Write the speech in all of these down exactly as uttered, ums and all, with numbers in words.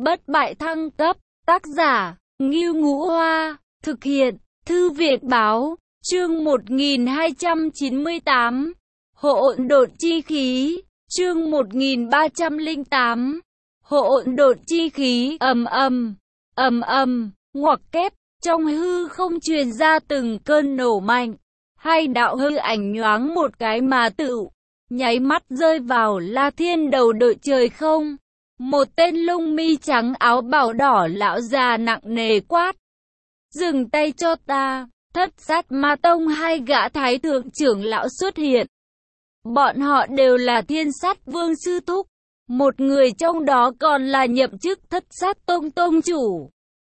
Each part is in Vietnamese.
Bất bại thăng cấp, tác giả, Ngưu Ngũ Hoa, thực hiện, Thư viện Báo, chương một nghìn hai trăm chín mươi tám, hỗn độn chi khí, chương một nghìn ba trăm lẻ tám, hỗn độn chi khí, ầm ầm, ầm ầm, ngoặc kép, trong hư không truyền ra từng cơn nổ mạnh, hai đạo hư ảnh nhoáng một cái mà tựu, nháy mắt rơi vào La Thiên đầu đội trời không. Một tên lông mi trắng áo bào đỏ lão già nặng nề quát: dừng tay cho ta. Thất sát ma tông hai gã thái thượng trưởng lão xuất hiện. Bọn họ đều là thiên sát vương sư thúc. Một người trong đó còn là nhậm chức thất sát tông tông chủ.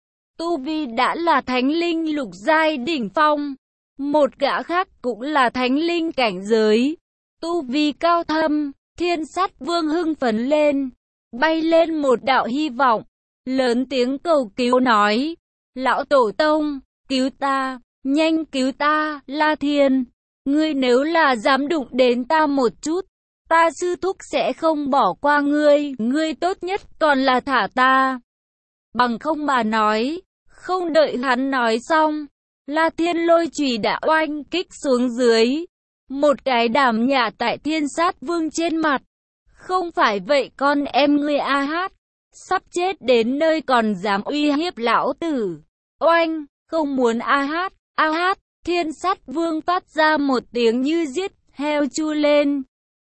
Tu vi đã là thánh linh lục giai đỉnh phong. Một gã khác cũng là thánh linh cảnh giới. Tu vi cao thâm. Thiên sát vương hưng phấn lên, bay lên một đạo hy vọng, lớn tiếng cầu cứu nói: lão tổ tông, cứu ta, nhanh cứu ta, La Thiên, ngươi nếu là dám đụng đến ta một chút, ta sư thúc sẽ không bỏ qua ngươi, ngươi tốt nhất còn là thả ta. Bằng không mà nói. Không đợi hắn nói xong, La Thiên lôi chùy đã oanh kích xuống dưới, một cái đảm nhả tại thiên sát vương trên mặt. Không phải vậy con em ngươi a hát, sắp chết đến nơi còn dám uy hiếp lão tử. Oanh, không muốn a hát, a hát, thiên sát vương phát ra một tiếng như giết heo chu lên.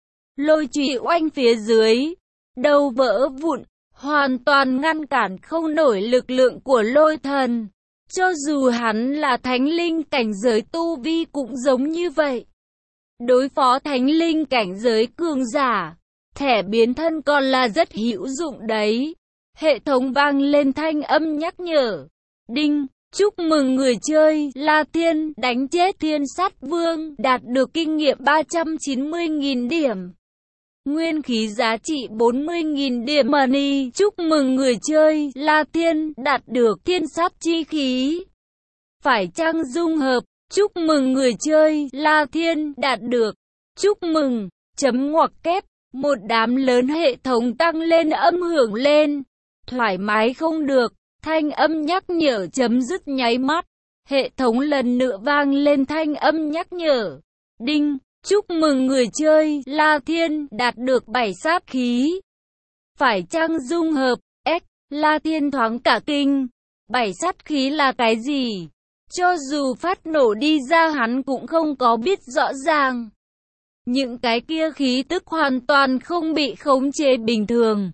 Lôi chùy oanh phía dưới, đầu vỡ vụn, hoàn toàn ngăn cản không nổi lực lượng của lôi thần. Cho dù hắn là thánh linh cảnh giới tu vi cũng giống như vậy. Đối phó thánh linh cảnh giới cường giả, thẻ biến thân còn là rất hữu dụng đấy. Hệ thống vang lên thanh âm nhắc nhở. Đinh, chúc mừng người chơi La Thiên đánh chết thiên sát vương, đạt được kinh nghiệm ba trăm chín mươi nghìn điểm. Nguyên khí giá trị bốn mươi nghìn điểm money. Chúc mừng người chơi La Thiên đạt được thiên sát chi khí. Phải chăng dung hợp? Chúc mừng người chơi La Thiên đạt được. Chúc mừng, chấm ngoặc kép. Một đám lớn hệ thống tăng lên âm hưởng lên. Thoải mái không được, thanh âm nhắc nhở chấm dứt nháy mắt. Hệ thống lần nữa vang lên thanh âm nhắc nhở. Đinh, chúc mừng người chơi La Thiên đạt được bảy sát khí. Phải chăng dung hợp? S, La Thiên thoáng cả kinh. Bảy sát khí là cái gì? Cho dù phát nổ đi ra hắn cũng không có biết rõ ràng. Những cái kia khí tức hoàn toàn không bị khống chế bình thường.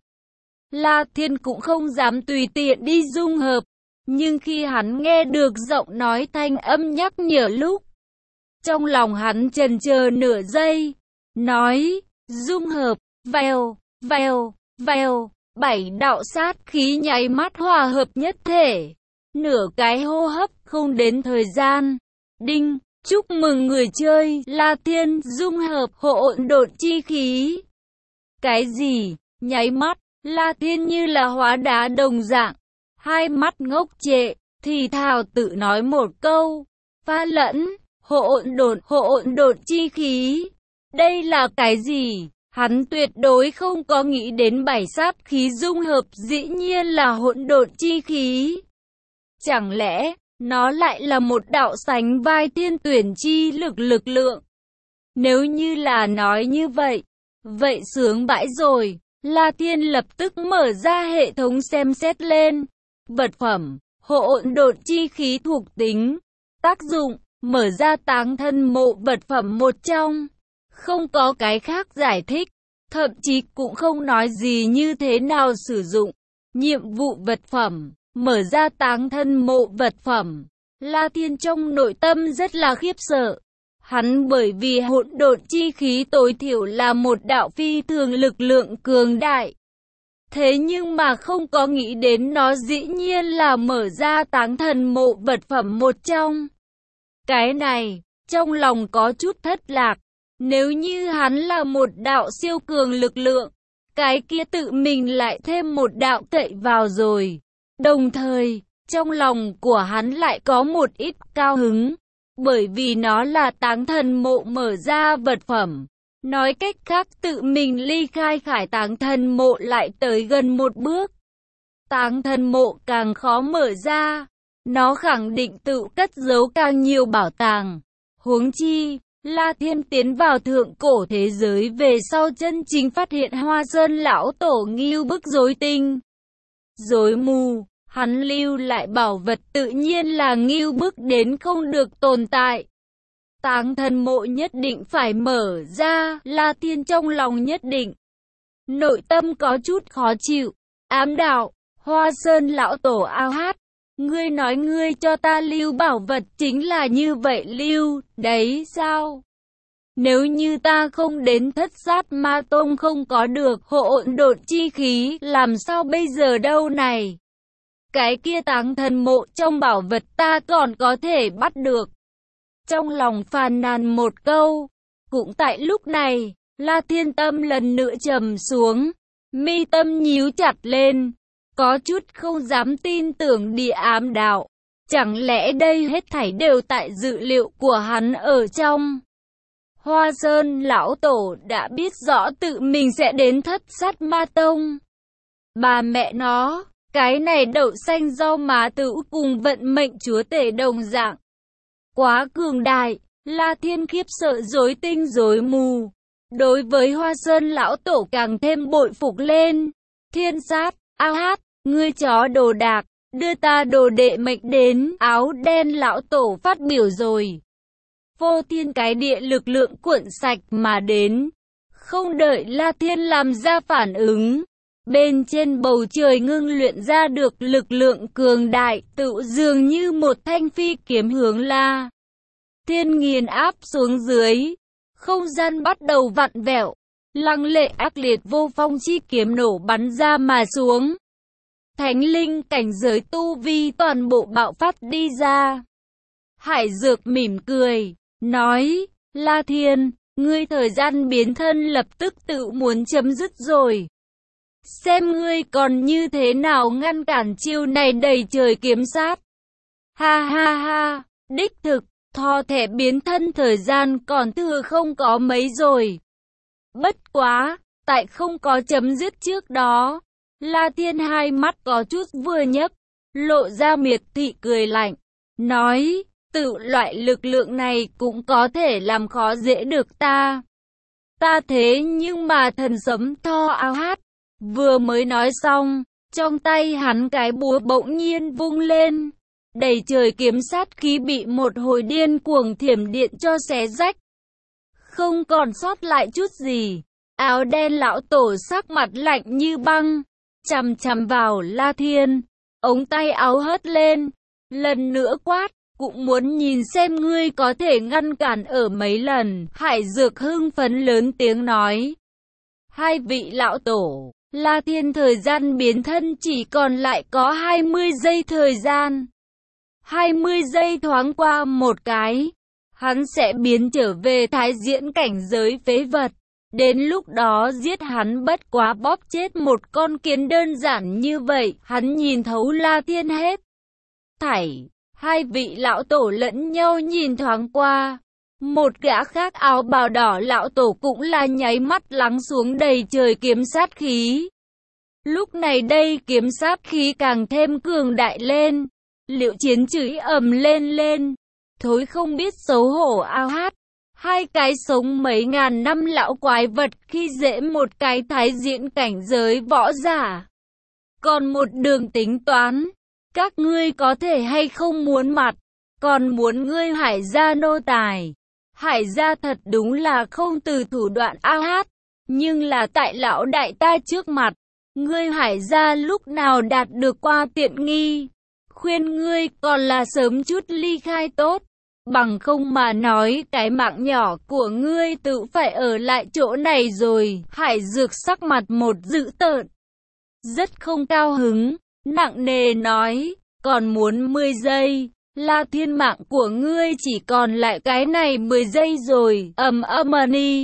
La Thiên cũng không dám tùy tiện đi dung hợp. Nhưng khi hắn nghe được giọng nói thanh âm nhắc nhở lúc, trong lòng hắn chần chờ nửa giây, nói, dung hợp, vèo, vèo, vèo, bảy đạo sát khí nháy mắt hòa hợp nhất thể. Nửa cái hô hấp không đến thời gian. Đinh, chúc mừng người chơi La Thiên dung hợp hỗn độn chi khí. Cái gì? Nháy mắt, La Thiên như là hóa đá đồng dạng, hai mắt ngốc trệ, thì thào tự nói một câu, pha lẫn, hỗn độn, hỗn độn chi khí. Đây là cái gì? Hắn tuyệt đối không có nghĩ đến bảy sát khí dung hợp dĩ nhiên là hỗn độn chi khí. Chẳng lẽ, nó lại là một đạo sánh vai thiên tuyển chi lực lực lượng? Nếu như là nói như vậy, vậy sướng bãi rồi. La Thiên lập tức mở ra hệ thống xem xét lên. Vật phẩm, hỗn độn chi khí thuộc tính. Tác dụng, mở ra táng thân mộ vật phẩm một trong. Không có cái khác giải thích. Thậm chí cũng không nói gì như thế nào sử dụng. Nhiệm vụ vật phẩm, mở ra táng thân mộ vật phẩm. La Thiên trong nội tâm rất là khiếp sợ. Hắn bởi vì hỗn độn chi khí tối thiểu là một đạo phi thường lực lượng cường đại. Thế nhưng mà không có nghĩ đến nó dĩ nhiên là mở ra táng thần mộ vật phẩm một trong. Cái này, trong lòng có chút thất lạc. Nếu như hắn là một đạo siêu cường lực lượng, cái kia tự mình lại thêm một đạo cậy vào rồi. Đồng thời, trong lòng của hắn lại có một ít cao hứng. Bởi vì nó là táng thần mộ mở ra vật phẩm. Nói cách khác tự mình ly khai khải táng thần mộ lại tới gần một bước. táng thần mộ càng khó mở ra. Nó khẳng định tự cất giấu càng nhiều bảo tàng. Huống chi, La Thiên tiến vào thượng cổ thế giới về sau chân chính phát hiện Hoa Sơn lão tổ ngưu bức rối tinh, rối mù. Hắn lưu lại bảo vật tự nhiên là ngưu bức đến không được tồn tại. Táng thần mộ nhất định phải mở ra, La Thiên trong lòng nhất định. Nội tâm có chút khó chịu, ám đạo, Hoa Sơn lão tổ ao hát. Ngươi nói ngươi cho ta lưu bảo vật chính là như vậy lưu, đấy sao? Nếu như ta không đến Thất Sát Ma Tông không có được hỗn độn chi khí, làm sao bây giờ đâu này? Cái kia táng thần mộ trong bảo vật ta còn có thể bắt được. Trong lòng phàn nàn một câu. Cũng tại lúc này, La Thiên tâm lần nữa trầm xuống, mi tâm nhíu chặt lên, có chút không dám tin tưởng địa ám đạo. Chẳng lẽ đây hết thảy đều tại dự liệu của hắn ở trong? Hoa Sơn lão tổ đã biết rõ tự mình sẽ đến Thất Sát Ma Tông. Bà mẹ nó, cái này đậu xanh rau má tử cùng vận mệnh chúa tể đồng dạng. Quá cường đại, La Thiên khiếp sợ rối tinh rối mù. Đối với Hoa Sơn lão tổ càng thêm bội phục lên. Thiên sát, ao hát, ngươi chó đồ đạc, đưa ta đồ đệ mệnh đến. Áo đen lão tổ phát biểu rồi. Vô thiên cái địa lực lượng cuộn sạch mà đến. Không đợi La Thiên làm ra phản ứng. Bên trên bầu trời ngưng luyện ra được lực lượng cường đại, tự dường như một thanh phi kiếm hướng La Thiên nghiền áp xuống dưới. Không gian bắt đầu vặn vẹo, lăng lệ ác liệt vô phong chi kiếm nổ bắn ra mà xuống. Thánh linh cảnh giới tu vi toàn bộ bạo phát đi ra. Hải Dược mỉm cười, nói, La Thiên, ngươi thời gian biến thân lập tức tự muốn chấm dứt rồi. Xem ngươi còn như thế nào ngăn cản chiêu này đầy trời kiếm sát. Ha ha ha, đích thực, thò thẻ biến thân thời gian còn thừa không có mấy rồi. Bất quá, tại không có chấm dứt trước đó, La Thiên hai mắt có chút vừa nhấc, lộ ra miệt thị cười lạnh, nói, tự loại lực lượng này cũng có thể làm khó dễ được ta. Ta thế nhưng mà thần sấm tho ao hát. Vừa mới nói xong, trong tay hắn cái búa bỗng nhiên vung lên. Đầy trời kiếm sát khí bị một hồi điên cuồng thiểm điện cho xé rách. Không còn sót lại chút gì. Áo đen lão tổ sắc mặt lạnh như băng, chằm chằm vào La Thiên. Ống tay áo hất lên, lần nữa quát, cũng muốn nhìn xem ngươi có thể ngăn cản ở mấy lần. Hải Dược hưng phấn lớn tiếng nói. Hai vị lão tổ, La Thiên thời gian biến thân chỉ còn lại có hai mươi giây thời gian. hai mươi giây thoáng qua một cái, hắn sẽ biến trở về thái diễn cảnh giới phế vật. Đến lúc đó giết hắn bất quá bóp chết một con kiến đơn giản như vậy, hắn nhìn thấu La Thiên hết thảy. Hai vị lão tổ lẫn nhau nhìn thoáng qua. Một gã khác áo bào đỏ lão tổ cũng là nháy mắt lắng xuống đầy trời kiếm sát khí. Lúc này đây kiếm sát khí càng thêm cường đại lên. Liệu chiến chửi ầm lên lên. Thối không biết xấu hổ ao hát. Hai cái sống mấy ngàn năm lão quái vật khi dễ một cái thái diễn cảnh giới võ giả. Còn một đường tính toán. Các ngươi có thể hay không muốn mặt. Còn muốn ngươi Hải gia nô tài. Hải gia thật đúng là không từ thủ đoạn ao hát. Nhưng là tại lão đại ta trước mặt. Ngươi Hải gia lúc nào đạt được qua tiện nghi. Khuyên ngươi còn là sớm chút ly khai tốt. Bằng không mà nói cái mạng nhỏ của ngươi tự phải ở lại chỗ này rồi. Hải Dược sắc mặt một dữ tợn. Rất không cao hứng, nặng nề nói, còn muốn mười giây. La Thiên mạng của ngươi chỉ còn lại cái này mười giây rồi. Ầm âm-ni,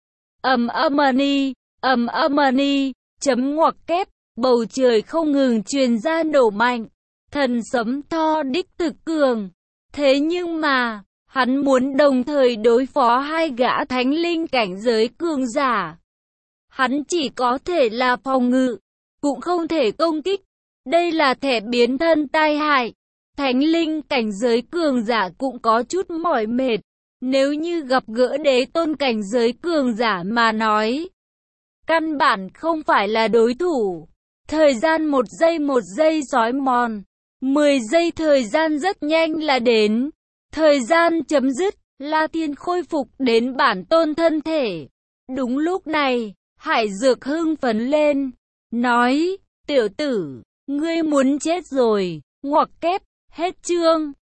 ầm âm-ni, ầm âm-ni, chấm ngoặc kép, bầu trời không ngừng truyền ra nổ mạnh. Thần sấm tho đích thực cường. Thế nhưng mà, hắn muốn đồng thời đối phó hai gã thánh linh cảnh giới cường giả. Hắn chỉ có thể là phòng ngự, cũng không thể công kích. Đây là thẻ biến thân tai hại. Thánh linh cảnh giới cường giả cũng có chút mỏi mệt. Nếu như gặp gỡ đế tôn cảnh giới cường giả mà nói, căn bản không phải là đối thủ. Thời gian một giây một giây sói mòn. Mười giây thời gian rất nhanh là đến. Thời gian chấm dứt. La Thiên khôi phục đến bản tôn thân thể. Đúng lúc này, Hải Dược hưng phấn lên. Nói, tiểu tử, ngươi muốn chết rồi. Ngoặc kép, hết chương.